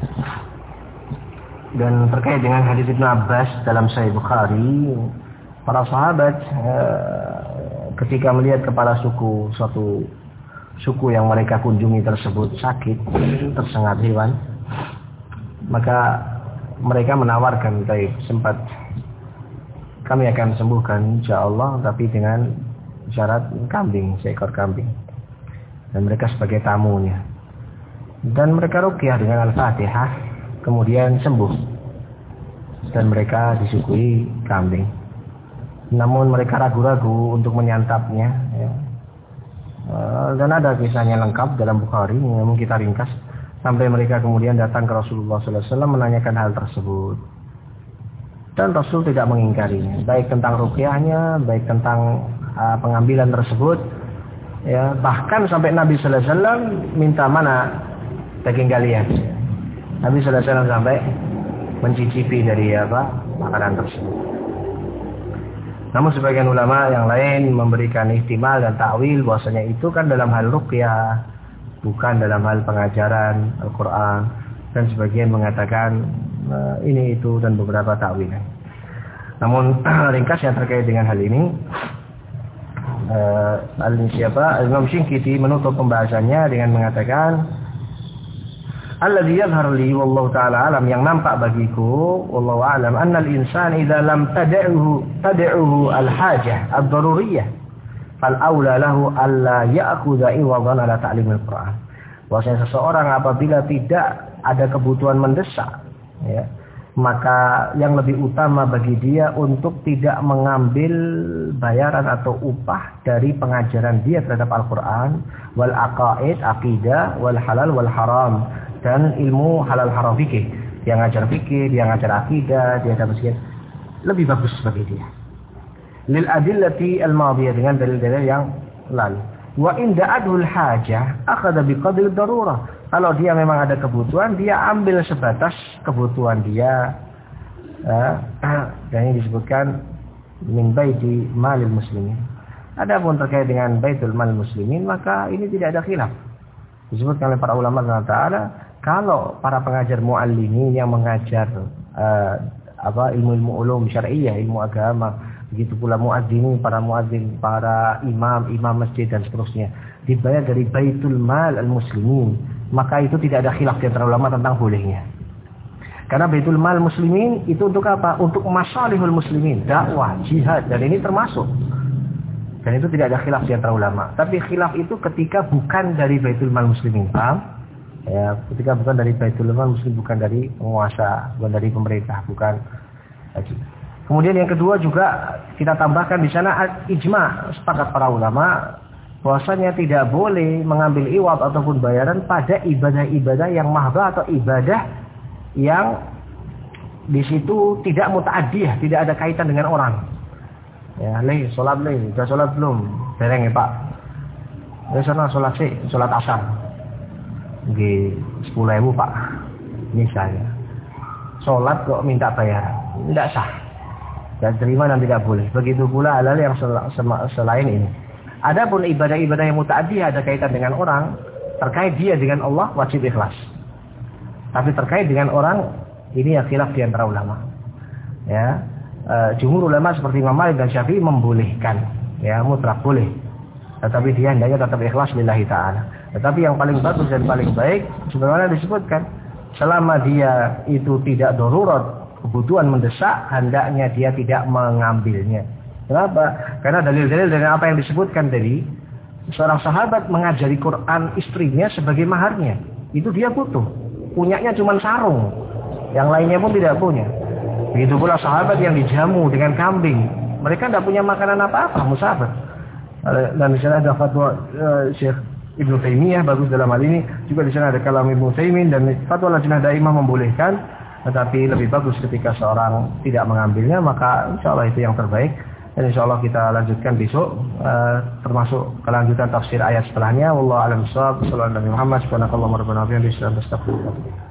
Dan terkait dengan hadis Ibnu Abbas dalam Sahih Bukhari, para sahabat eh, ketika melihat kepala suku suatu suku yang mereka kunjungi tersebut sakit, tersengat hewan, maka mereka menawarkan, baik, sempat kami akan sembuhkan insyaallah, tapi dengan syarat kambing, seekor kambing, dan mereka sebagai tamunya, dan mereka ruqyah dengan Al-Fatihah, kemudian sembuh, dan mereka disuguhi kambing. Namun mereka ragu-ragu untuk menyantapnya, ya. Dan ada kisahnya lengkap dalam Bukhari, namun kita ringkas. Sampai mereka kemudian datang ke Rasulullah sallallahu alaihi wasallam menanyakan hal tersebut. Dan Rasul tidak mengingkarinya, baik tentang ruqyahnya, baik tentang uh, pengambilan tersebut. Ya, bahkan sampai Nabi sallallahu alaihi wasallam minta, mana daging kalian. Nabi sallallahu alaihi wasallam sampai mencicipi dari apa makanan tersebut. Namun sebagian ulama yang lain memberikan ihtimal dan takwil bahwasanya itu kan dalam hal ruqyah, bukan dalam hal pengajaran Al-Quran, dan sebagian mengatakan uh, ini itu dan beberapa takwilan. Namun ringkas yang terkait dengan hal ini, uh, al-siapa Imam Syinqiti menutup pembahasannya dengan mengatakan, alladzi yadhhar li wallahu taala alam, yang nampak bagiku wallahu alam, anna al-insan idza lam tad'uhu tad'uhu al-hajah ad-daruriyah fal aula lahu alla ya'khudha iwadan ala ta'limil Quran. Bahwasanya seseorang apabila tidak ada kebutuhan mendesak, ya, maka yang lebih utama bagi dia untuk tidak mengambil bayaran atau upah dari pengajaran dia terhadap Al-Quran, wal aqaid, aqidah, wal halal wal haram, dan ilmu halal haram fikih. Dia ngajar fikih, dia ngajar aqidah, dia ada mesin, lebih bagus bagi dia. Lil adillati al-madiyah, dengan dalil-dalil yang lalu. Wa in da'adul hajah akhadha biqadri darurah. Kalau dia memang ada kebutuhan, dia ambil sebatas kebutuhan dia. Eh, dan ini disebutkan min baiti malil muslimin. Adapun terkait dengan baitul mal muslimin, maka ini tidak ada khilaf. Disebutkan oleh para ulama Taala, kalau para pengajar muallimin yang mengajar eh, apa ilmu-ilmu ulum syar'iyyah, ilmu agama, begitu pula muadzinin, para muadzin, para imam, imam masjid dan seterusnya, dibayar dari baitul mal al-muslimin, maka itu tidak ada khilaf di antara ulama tentang bolehnya. Karena baitul mal muslimin itu untuk apa? Untuk masalihul muslimin, dakwah, jihad, dan ini termasuk. Dan itu tidak ada khilaf di antara ulama. Tapi khilaf itu ketika bukan dari baitul mal muslimin, paham? Ya, ketika bukan dari baitul mal muslim, bukan dari penguasa, bukan dari pemerintah, bukan lagi. Kemudian yang kedua juga kita tambahkan di sana ijma, sepakat para ulama bahwasanya tidak boleh mengambil iwab ataupun bayaran pada ibadah-ibadah yang mahba atau ibadah yang di situ tidak muta'addiyah, tidak ada kaitan dengan orang. Ya, leh, sholat leh, sudah sholat belum? Dereng ya Pak. Ya sana sholat sih, sholat asar. Nggih, sepuluh ribu Pak. Misalnya. Sholat kok minta bayaran. Tidak sah. Dan terima dan tidak boleh. Begitu pula hal-hal yang sel selain ini. Adapun ibadah-ibadah yang muta'addiyah ada kaitan dengan orang, terkait dia dengan Allah, wajib ikhlas. Tapi terkait dengan orang, ini ya khilaf di antara ulama. Ya, e, jumhur ulama seperti Imam Malik dan Syafi'i membolehkan, ya mutlak boleh. Tetapi dia hendaknya tetap ikhlas lillahi ta'ala. Tetapi yang paling bagus dan paling baik, sebagaimana disebutkan, selama dia itu tidak darurat, kebutuhan mendesak, hendaknya dia tidak mengambilnya. Kenapa? Karena dalil-dalil dari apa yang disebutkan tadi, seorang sahabat mengajari Quran istrinya sebagai maharnya. Itu dia butuh. Punyanya cuma sarung. Yang lainnya pun tidak punya. Begitu pula sahabat yang dijamu dengan kambing. Mereka tidak punya makanan apa-apa, musafir. Dan di sana ada fatwa uh, Syekh Ibnu Taimiyah, bagus dalam hal ini. Juga di sana ada kalam Ibnu Taimin, dan fatwa Lajnah Daimah membolehkan. Tetapi lebih bagus ketika seorang tidak mengambilnya, maka insya Allah itu yang terbaik. Dan insya Allah kita lanjutkan besok, uh, termasuk kelanjutan tafsir ayat setelahnya. Wallahu a'lam bishawab. Sallallahu alaihi Muhammad. Subhanakallahumma rabbana wa bihamdika asyhadu an la ilaha illa anta astaghfiruka wa atubu ilaik.